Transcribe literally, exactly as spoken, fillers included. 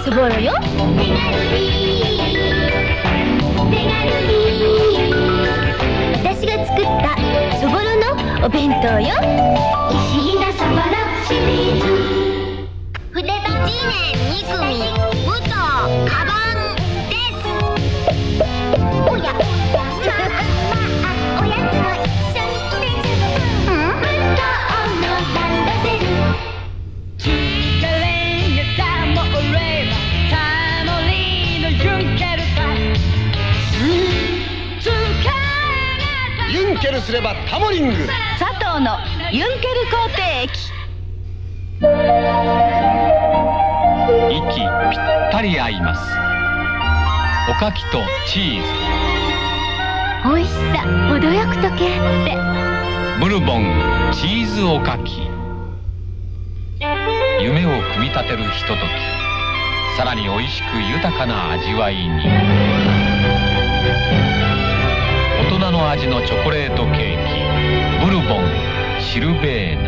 遊ぼうよ。手軽に手軽に私が作ったそぼろのお弁当よ。石井田そぼろシリーズ。筆とじねんに組武藤カバンです。おやおやまあおやつも一緒に入れちゃう。うん武藤のランドセル。 ユンケルすればタモリング。 佐藤のユンケル肯定液。 息ぴったり合います。おかきとチーズ。 美味しさ程よく溶け合って。 ブルボンチーズおかき。夢を組み立てるひととき、さらに美味しく豊かな味わいに。大人の味のチョコレートケーキ、ブルボンシルベーヌ。